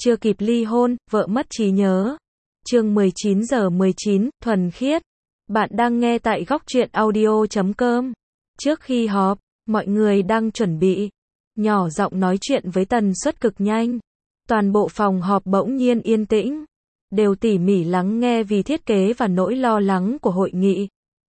chưa kịp ly hôn, vợ mất trí nhớ. Chương 19:19, thuần khiết. Bạn đang nghe tại góc truyện audio.com. Trước khi họp, mọi người đang chuẩn bị, nhỏ giọng nói chuyện với tần suất cực nhanh. Toàn bộ phòng họp bỗng nhiên yên tĩnh, đều tỉ mỉ lắng nghe vì thiết kế và nỗi lo lắng của hội nghị.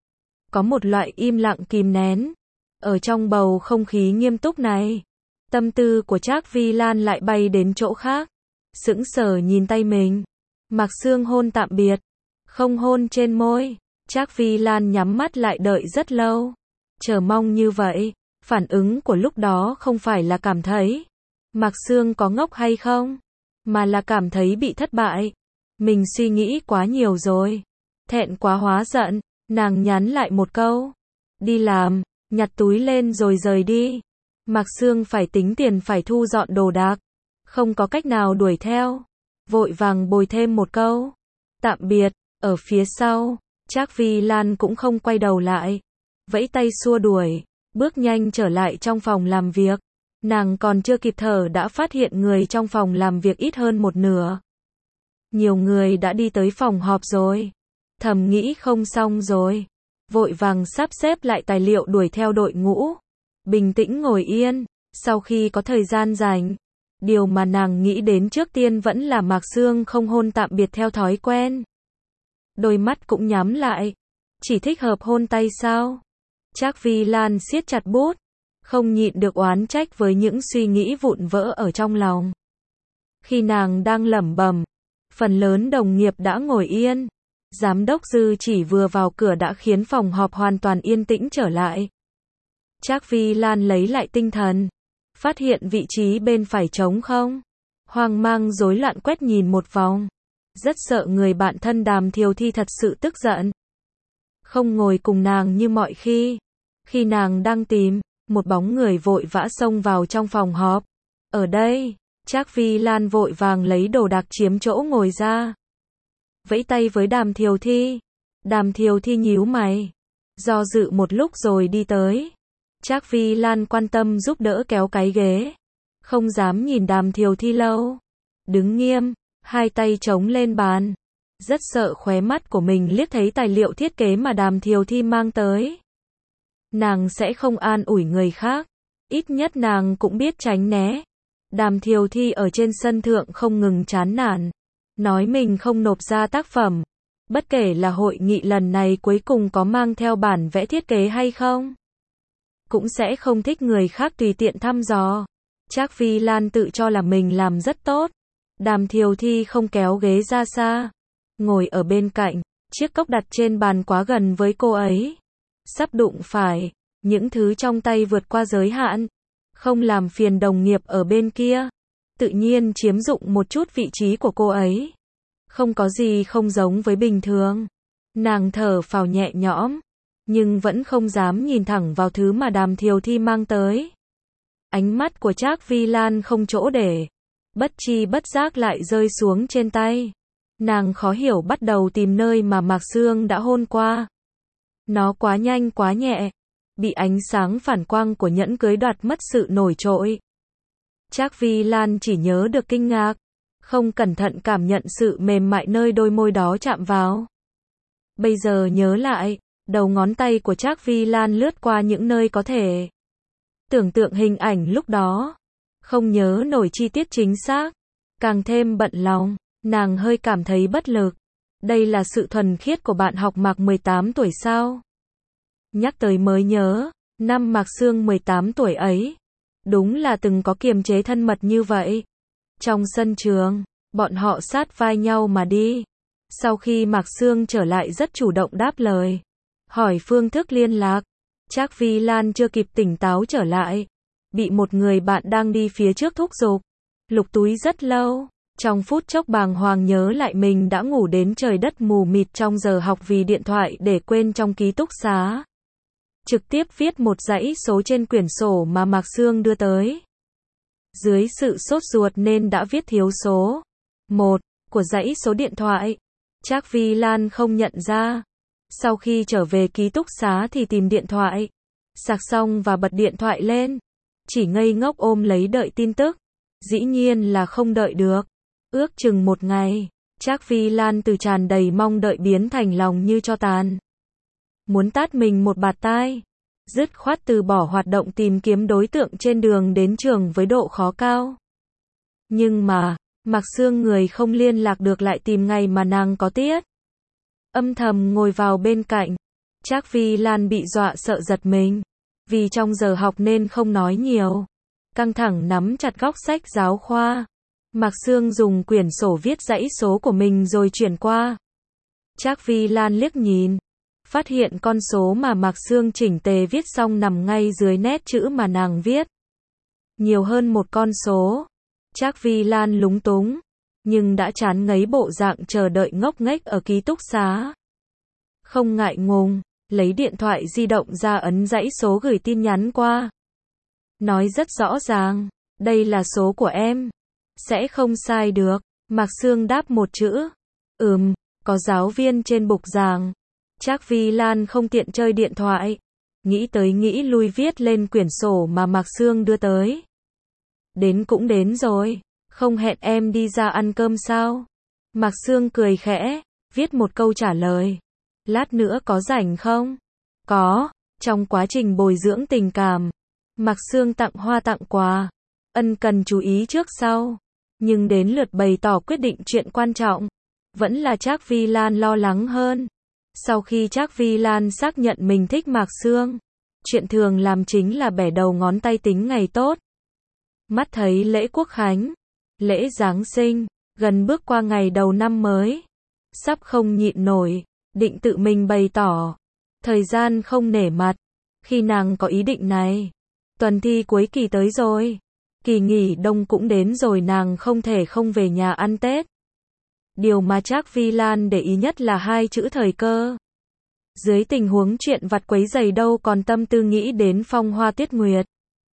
Có một loại im lặng kìm nén. Ở trong bầu không khí nghiêm túc này, tâm tư của Trác Vi Lan lại bay đến chỗ khác. Sững sờ nhìn tay mình. Mạc Sương hôn tạm biệt, không hôn trên môi. Trác Vi Lan nhắm mắt lại đợi rất lâu. Chờ mong như vậy, phản ứng của lúc đó không phải là cảm thấy Mạc Sương có ngốc hay không, mà là cảm thấy bị thất bại. Mình suy nghĩ quá nhiều rồi. Thẹn quá hóa giận, nàng nhắn lại một câu. Đi làm, nhặt túi lên rồi rời đi. Mạc Sương phải tính tiền phải thu dọn đồ đạc. Không có cách nào đuổi theo. Vội vàng bồi thêm một câu. Tạm biệt, ở phía sau. Trác Vi Lan cũng không quay đầu lại. Vẫy tay xua đuổi, bước nhanh trở lại trong phòng làm việc. Nàng còn chưa kịp thở đã phát hiện người trong phòng làm việc ít hơn một nửa. Nhiều người đã đi tới phòng họp rồi. Thầm nghĩ không xong rồi. Vội vàng sắp xếp lại tài liệu đuổi theo đội ngũ. Bình tĩnh ngồi yên, sau khi có thời gian rảnh. Điều mà nàng nghĩ đến trước tiên vẫn là Mạc Sương không hôn tạm biệt theo thói quen. Đôi mắt cũng nhắm lại. Chỉ thích hợp hôn tay sao? Trác Vi Lan siết chặt bút, không nhịn được oán trách với những suy nghĩ vụn vỡ ở trong lòng. Khi nàng đang lẩm bẩm, phần lớn đồng nghiệp đã ngồi yên. Giám đốc Dư chỉ vừa vào cửa đã khiến phòng họp hoàn toàn yên tĩnh trở lại. Trác Vi Lan lấy lại tinh thần, phát hiện vị trí bên phải trống không. Hoang mang rối loạn quét nhìn một vòng. Rất sợ người bạn thân Đàm Thiều Thi thật sự tức giận. Không ngồi cùng nàng như mọi khi. Khi nàng đang tìm, một bóng người vội vã xông vào trong phòng họp. Ở đây, Trác Vi Lan vội vàng lấy đồ đạc chiếm chỗ ngồi ra. Vẫy tay với Đàm Thiều Thi. Đàm Thiều Thi nhíu mày, do dự một lúc rồi đi tới. Trác Vi Lan quan tâm giúp đỡ kéo cái ghế. Không dám nhìn Đàm Thiều Thi lâu. Đứng nghiêm, hai tay chống lên bàn. Rất sợ khóe mắt của mình liếc thấy tài liệu thiết kế mà Đàm Thiều Thi mang tới. Nàng sẽ không an ủi người khác. Ít nhất nàng cũng biết tránh né. Đàm Thiều Thi ở trên sân thượng không ngừng chán nản. Nói mình không nộp ra tác phẩm. Bất kể là hội nghị lần này cuối cùng có mang theo bản vẽ thiết kế hay không. Cũng sẽ không thích người khác tùy tiện thăm dò. Trác Vi Lan tự cho là mình làm rất tốt. Đàm Thiều Thi không kéo ghế ra xa. Ngồi ở bên cạnh, chiếc cốc đặt trên bàn quá gần với cô ấy. Sắp đụng phải, những thứ trong tay vượt qua giới hạn. Không làm phiền đồng nghiệp ở bên kia. Tự nhiên chiếm dụng một chút vị trí của cô ấy. Không có gì không giống với bình thường. Nàng thở phào nhẹ nhõm, nhưng vẫn không dám nhìn thẳng vào thứ mà Đàm Thiều Thi mang tới. Ánh mắt của Trác Vi Lan không chỗ để, bất tri bất giác lại rơi xuống trên tay. Nàng khó hiểu bắt đầu tìm nơi mà Mạc Sương đã hôn qua. Nó quá nhanh quá nhẹ, bị ánh sáng phản quang của nhẫn cưới đoạt mất sự nổi trội. Trác Vi Lan chỉ nhớ được kinh ngạc, không cẩn thận cảm nhận sự mềm mại nơi đôi môi đó chạm vào. Bây giờ nhớ lại, đầu ngón tay của Trác Vi Lan lướt qua những nơi có thể tưởng tượng hình ảnh lúc đó. Không nhớ nổi chi tiết chính xác. Càng thêm bận lòng, nàng hơi cảm thấy bất lực. Đây là sự thuần khiết của bạn học Mạc 18 tuổi sao? Nhắc tới mới nhớ, năm Mạc Sương 18 tuổi ấy, đúng là từng có kiềm chế thân mật như vậy. Trong sân trường, bọn họ sát vai nhau mà đi. Sau khi Mạc Sương trở lại rất chủ động đáp lời, hỏi phương thức liên lạc. Trác Vi Lan chưa kịp tỉnh táo trở lại, bị một người bạn đang đi phía trước thúc giục. Lục túi rất lâu, trong phút chốc bàng hoàng nhớ lại mình đã ngủ đến trời đất mù mịt trong giờ học vì điện thoại để quên trong ký túc xá. Trực tiếp viết một dãy số trên quyển sổ mà Mạc Sương đưa tới. Dưới sự sốt ruột nên đã viết thiếu số 1 của dãy số điện thoại. Trác Vi Lan không nhận ra. Sau khi trở về ký túc xá thì tìm điện thoại, sạc xong và bật điện thoại lên. Chỉ ngây ngốc ôm lấy đợi tin tức. Dĩ nhiên là không đợi được. Ước chừng một ngày, Trác Phi Lan từ tràn đầy mong đợi biến thành lòng như tro tàn. Muốn tát mình một bạt tai. Dứt khoát từ bỏ hoạt động tìm kiếm đối tượng trên đường đến trường với độ khó cao. Nhưng mà, Mạc Sương người không liên lạc được lại tìm ngày mà nàng có tiết. Âm thầm ngồi vào bên cạnh. Trác Phi Lan bị dọa sợ giật mình. Vì trong giờ học nên không nói nhiều. Căng thẳng nắm chặt góc sách giáo khoa. Mạc Sương dùng quyển sổ viết dãy số của mình rồi chuyển qua. Trác Phi Lan liếc nhìn. Phát hiện con số mà Mạc Sương chỉnh tề viết xong nằm ngay dưới nét chữ mà nàng viết. Nhiều hơn một con số. Trác Phi Lan lúng túng. Nhưng đã chán ngấy bộ dạng chờ đợi ngốc nghếch ở ký túc xá. Không ngại ngùng, lấy điện thoại di động ra ấn dãy số gửi tin nhắn qua. Nói rất rõ ràng, đây là số của em. Sẽ không sai được. Mạc Sương đáp một chữ. Có giáo viên trên bục giảng. Trác Phi Lan không tiện chơi điện thoại. Nghĩ tới nghĩ lui viết lên quyển sổ mà Mạc Sương đưa tới. Đến cũng đến rồi. Không hẹn em đi ra ăn cơm sao? Mạc Sương cười khẽ, viết một câu trả lời. Lát nữa có rảnh không? Có. Trong quá trình bồi dưỡng tình cảm, Mạc Sương tặng hoa tặng quà. Ân cần chú ý trước sau. Nhưng đến lượt bày tỏ quyết định chuyện quan trọng, vẫn là Trác Phi Lan lo lắng hơn. Sau khi Trác Phi Lan xác nhận mình thích Mạc Sương, chuyện thường làm chính là bẻ đầu ngón tay tính ngày tốt. Mắt thấy lễ Quốc Khánh, lễ Giáng sinh, gần bước qua ngày đầu năm mới. Sắp không nhịn nổi, định tự mình bày tỏ. Thời gian không nể mặt. Khi nàng có ý định này, tuần thi cuối kỳ tới rồi. Kỳ nghỉ đông cũng đến rồi, nàng không thể không về nhà ăn Tết. Điều mà Trác Phi Lan để ý nhất là hai chữ thời cơ. Dưới tình huống chuyện vặt quấy rầy đâu còn tâm tư nghĩ đến phong hoa tuyết nguyệt.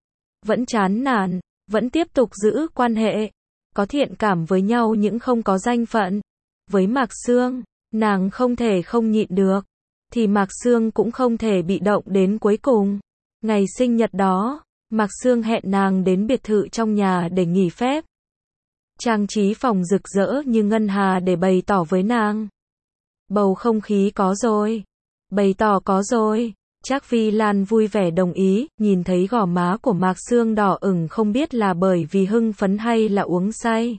Vẫn chán nản, vẫn tiếp tục giữ quan hệ. Có thiện cảm với nhau nhưng không có danh phận. Với Mạc Sương, nàng không thể không nhịn được. Thì Mạc Sương cũng không thể bị động đến cuối cùng. Ngày sinh nhật đó, Mạc Sương hẹn nàng đến biệt thự trong nhà để nghỉ phép. Trang trí phòng rực rỡ như ngân hà để bày tỏ với nàng. Bầu không khí có rồi. Bày tỏ có rồi. Trác Phi Lan vui vẻ đồng ý, nhìn thấy gò má của Mạc Sương đỏ ửng không biết là bởi vì hưng phấn hay là uống say.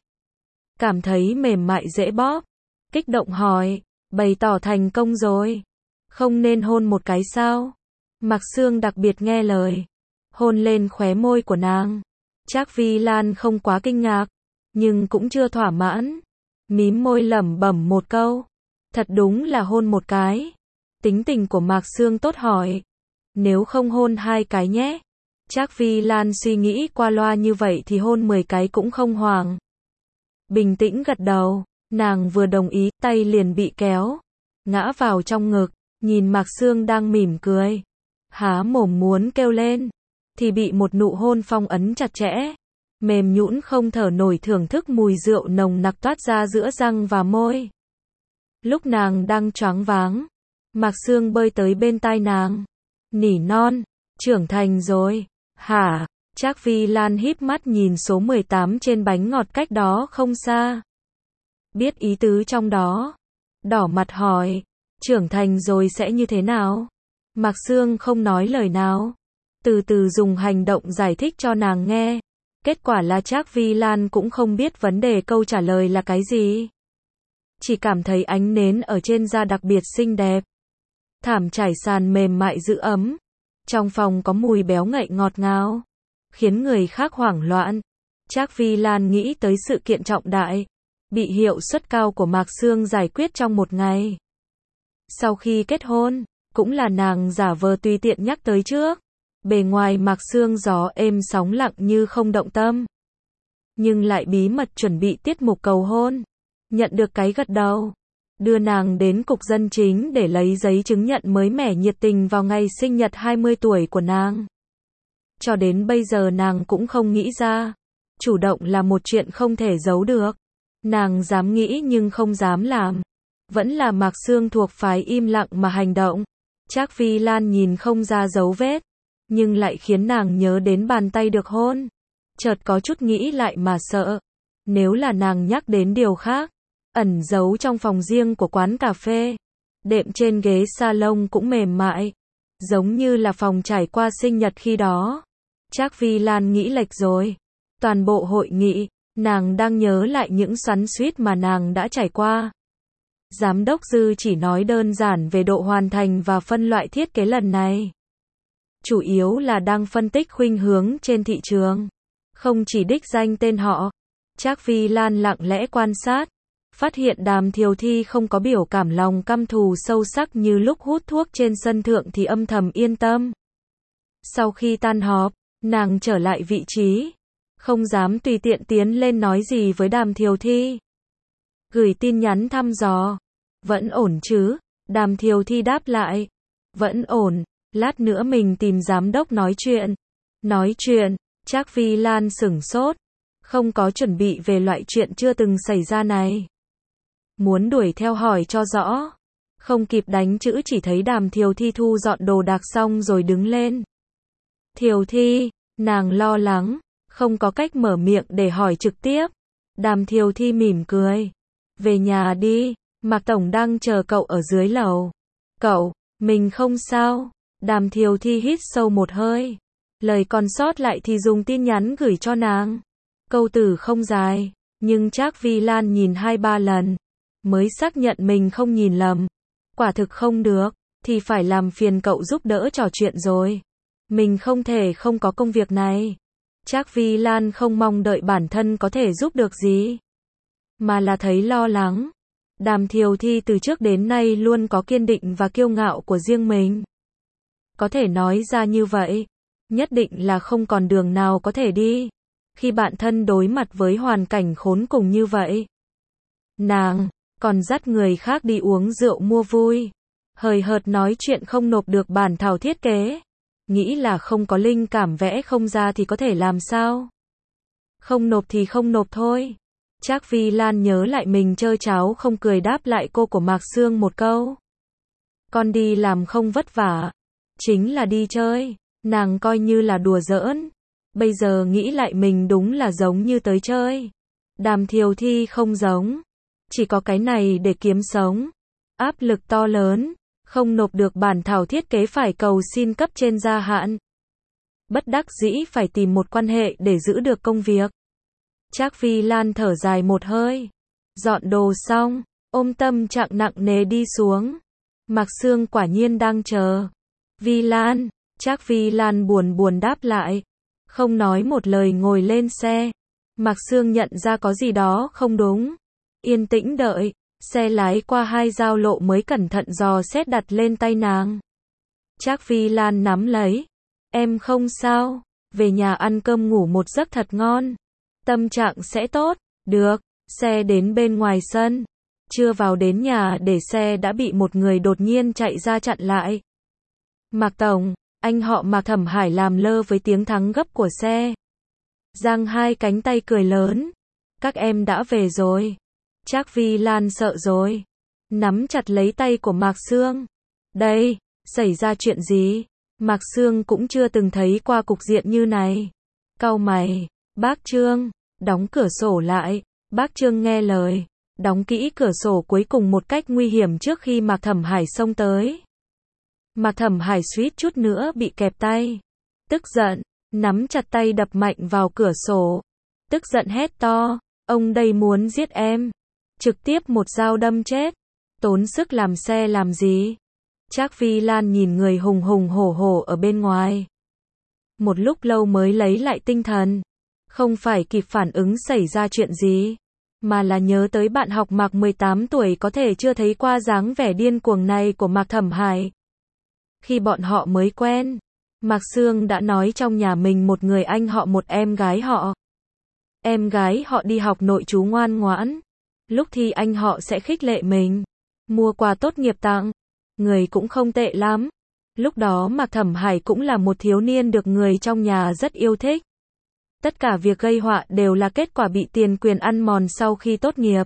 Cảm thấy mềm mại dễ bóp. Kích động hỏi, bày tỏ thành công rồi. Không nên hôn một cái sao? Mạc Sương đặc biệt nghe lời. Hôn lên khóe môi của nàng. Trác Phi Lan không quá kinh ngạc, nhưng cũng chưa thỏa mãn. Mím môi lẩm bẩm một câu. Thật đúng là hôn một cái. Tính tình của Mạc Sương tốt hỏi. Nếu không hôn hai cái nhé. Trác Phi Lan suy nghĩ qua loa như vậy thì hôn 10 cái cũng không hoảng. Bình tĩnh gật đầu. Nàng vừa đồng ý, tay liền bị kéo. Ngã vào trong ngực. Nhìn Mạc Sương đang mỉm cười. Há mồm muốn kêu lên. Thì bị một nụ hôn phong ấn chặt chẽ. Mềm nhũn không thở nổi, thưởng thức mùi rượu nồng nặc toát ra giữa răng và môi. Lúc nàng đang choáng váng, Mạc Sương bơi tới bên tai nàng. Nỉ non, trưởng thành rồi. Hả? Trác Phi Lan híp mắt nhìn số 18 trên bánh ngọt cách đó không xa. Biết ý tứ trong đó. Đỏ mặt hỏi, trưởng thành rồi sẽ như thế nào? Mạc Sương không nói lời nào. Từ từ dùng hành động giải thích cho nàng nghe. Kết quả là Trác Phi Lan cũng không biết vấn đề câu trả lời là cái gì. Chỉ cảm thấy ánh nến ở trên da đặc biệt xinh đẹp. Thảm trải sàn mềm mại giữ ấm. Trong phòng có mùi béo ngậy ngọt ngào. Khiến người khác hoảng loạn. Trác Phi Lan nghĩ tới sự kiện trọng đại. Bị hiệu suất cao của Mạc Sương giải quyết trong một ngày. Sau khi kết hôn, cũng là nàng giả vờ tùy tiện nhắc tới trước. Bề ngoài Mạc Sương gió êm sóng lặng như không động tâm. Nhưng lại bí mật chuẩn bị tiết mục cầu hôn. Nhận được cái gật đầu. Đưa nàng đến cục dân chính để lấy giấy chứng nhận mới mẻ nhiệt tình vào ngày sinh nhật 20 tuổi của nàng. Cho đến bây giờ nàng cũng không nghĩ ra. Chủ động là một chuyện không thể giấu được. Nàng dám nghĩ nhưng không dám làm. Vẫn là Mạc Sương thuộc phái im lặng mà hành động. Trác Phi Lan nhìn không ra dấu vết. Nhưng lại khiến nàng nhớ đến bàn tay được hôn. Chợt có chút nghĩ lại mà sợ. Nếu là nàng nhắc đến điều khác, ẩn giấu trong phòng riêng của quán cà phê, đệm trên ghế salon cũng mềm mại, giống như là phòng trải qua sinh nhật khi đó. Trác Vi Lan nghĩ lệch rồi. Toàn bộ hội nghị, nàng đang nhớ lại những xoắn xuýt mà nàng đã trải qua. Giám đốc Dư chỉ nói đơn giản về độ hoàn thành và phân loại thiết kế lần này. Chủ yếu là đang phân tích khuynh hướng trên thị trường, không chỉ đích danh tên họ. Trác Vi Lan lặng lẽ quan sát, phát hiện Đàm Thiều Thi không có biểu cảm lòng căm thù sâu sắc như lúc hút thuốc trên sân thượng thì âm thầm yên tâm. Sau khi tan họp, nàng trở lại vị trí, không dám tùy tiện tiến lên nói gì với Đàm Thiều Thi. Gửi tin nhắn thăm dò, vẫn ổn chứ? Đàm Thiều Thi đáp lại, vẫn ổn, lát nữa mình tìm giám đốc nói chuyện. Nói chuyện, Trác Vi Lan sửng sốt, không có chuẩn bị về loại chuyện chưa từng xảy ra này. Muốn đuổi theo hỏi cho rõ, không kịp đánh chữ chỉ thấy Đàm Thiều Thi thu dọn đồ đạc xong rồi đứng lên. Thiều Thi, nàng lo lắng, không có cách mở miệng để hỏi trực tiếp. Đàm Thiều Thi mỉm cười, về nhà đi, Mạc Tổng đang chờ cậu ở dưới lầu. Cậu, mình không sao. Đàm Thiều Thi hít sâu một hơi, lời còn sót lại thì dùng tin nhắn gửi cho nàng. Câu từ không dài, nhưng Trác Vi Lan nhìn 2-3 lần, mới xác nhận mình không nhìn lầm. Quả thực không được, thì phải làm phiền cậu giúp đỡ trò chuyện rồi. Mình không thể không có công việc này. Trác Vi Lan không mong đợi bản thân có thể giúp được gì, mà là thấy lo lắng. Đàm Thiều Thi từ trước đến nay luôn có kiên định và kiêu ngạo của riêng mình. Có thể nói ra như vậy, nhất định là không còn đường nào có thể đi. Khi bạn thân đối mặt với hoàn cảnh khốn cùng như vậy, nàng còn dắt người khác đi uống rượu mua vui, hời hợt nói chuyện không nộp được bản thảo thiết kế, nghĩ là không có linh cảm vẽ không ra thì có thể làm sao? Không nộp thì không nộp thôi. Trác Vi Lan nhớ lại mình trơ tráo không cười đáp lại cô của Mạc Sương một câu. Con đi làm không vất vả, chính là đi chơi, nàng coi như là đùa giỡn. Bây giờ nghĩ lại mình đúng là giống như tới chơi. Đàm Thiều Thi không giống, chỉ có cái này để kiếm sống. Áp lực to lớn, không nộp được bản thảo thiết kế phải cầu xin cấp trên gia hạn. Bất đắc dĩ phải tìm một quan hệ để giữ được công việc. Trác Vi Lan thở dài một hơi, dọn đồ xong, ôm tâm trạng nặng nề đi xuống. Mạc Sương quả nhiên đang chờ. Vi Lan, Trác Vi Lan buồn buồn đáp lại, không nói một lời ngồi lên xe. Mạc Sương nhận ra có gì đó không đúng, yên tĩnh đợi, xe lái qua 2 giao lộ mới cẩn thận dò xét đặt lên tay nàng. Trác Vi Lan nắm lấy, em không sao, về nhà ăn cơm ngủ một giấc thật ngon, tâm trạng sẽ tốt. Được, xe đến bên ngoài sân, chưa vào đến nhà để xe đã bị một người đột nhiên chạy ra chặn lại. Mạc Tổng, anh họ Mạc Thẩm Hải làm lơ với tiếng thắng gấp của xe, giang 2 cánh tay cười lớn, các em đã về rồi. Trác Vi Lan sợ rồi, nắm chặt lấy tay của Mạc Sương. Đây, xảy ra chuyện gì? Mạc Sương cũng chưa từng thấy qua cục diện như này. Cau mày, bác Trương, đóng cửa sổ lại. Bác Trương nghe lời, đóng kỹ cửa sổ cuối cùng một cách nguy hiểm trước khi Mạc Thẩm Hải xông tới. Mạc Thẩm Hải suýt chút nữa bị kẹp tay. Tức giận, nắm chặt tay đập mạnh vào cửa sổ. Tức giận hét to, ông đây muốn giết em. Trực tiếp một dao đâm chết. Tốn sức làm xe làm gì? Trác Vi Lan nhìn người hùng hùng hổ hổ ở bên ngoài. Một lúc lâu mới lấy lại tinh thần. Không phải kịp phản ứng xảy ra chuyện gì, mà là nhớ tới bạn học Mạc 18 tuổi có thể chưa thấy qua dáng vẻ điên cuồng này của Mạc Thẩm Hải. Khi bọn họ mới quen, Mạc Sương đã nói trong nhà mình một người anh họ một em gái họ. Em gái họ đi học nội trú ngoan ngoãn. Lúc thì anh họ sẽ khích lệ mình, mua quà tốt nghiệp tặng. Người cũng không tệ lắm. Lúc đó Mạc Thẩm Hải cũng là một thiếu niên được người trong nhà rất yêu thích. Tất cả việc gây họa đều là kết quả bị tiền quyền ăn mòn sau khi tốt nghiệp.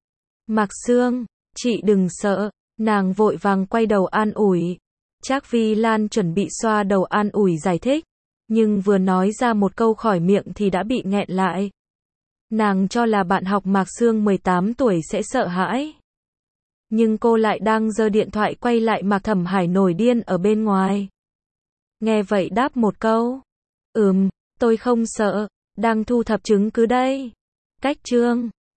Mạc Sương, chị đừng sợ, nàng vội vàng quay đầu an ủi. Trác Vi Lan chuẩn bị xoa đầu an ủi giải thích, nhưng vừa nói ra một câu khỏi miệng thì đã bị nghẹn lại. Nàng cho là bạn học Mạc Sương 18 tuổi sẽ sợ hãi. Nhưng cô lại đang giơ điện thoại quay lại Mạc Thẩm Hải nổi điên ở bên ngoài. Nghe vậy đáp một câu. Tôi không sợ, đang thu thập chứng cứ đây. Cách chương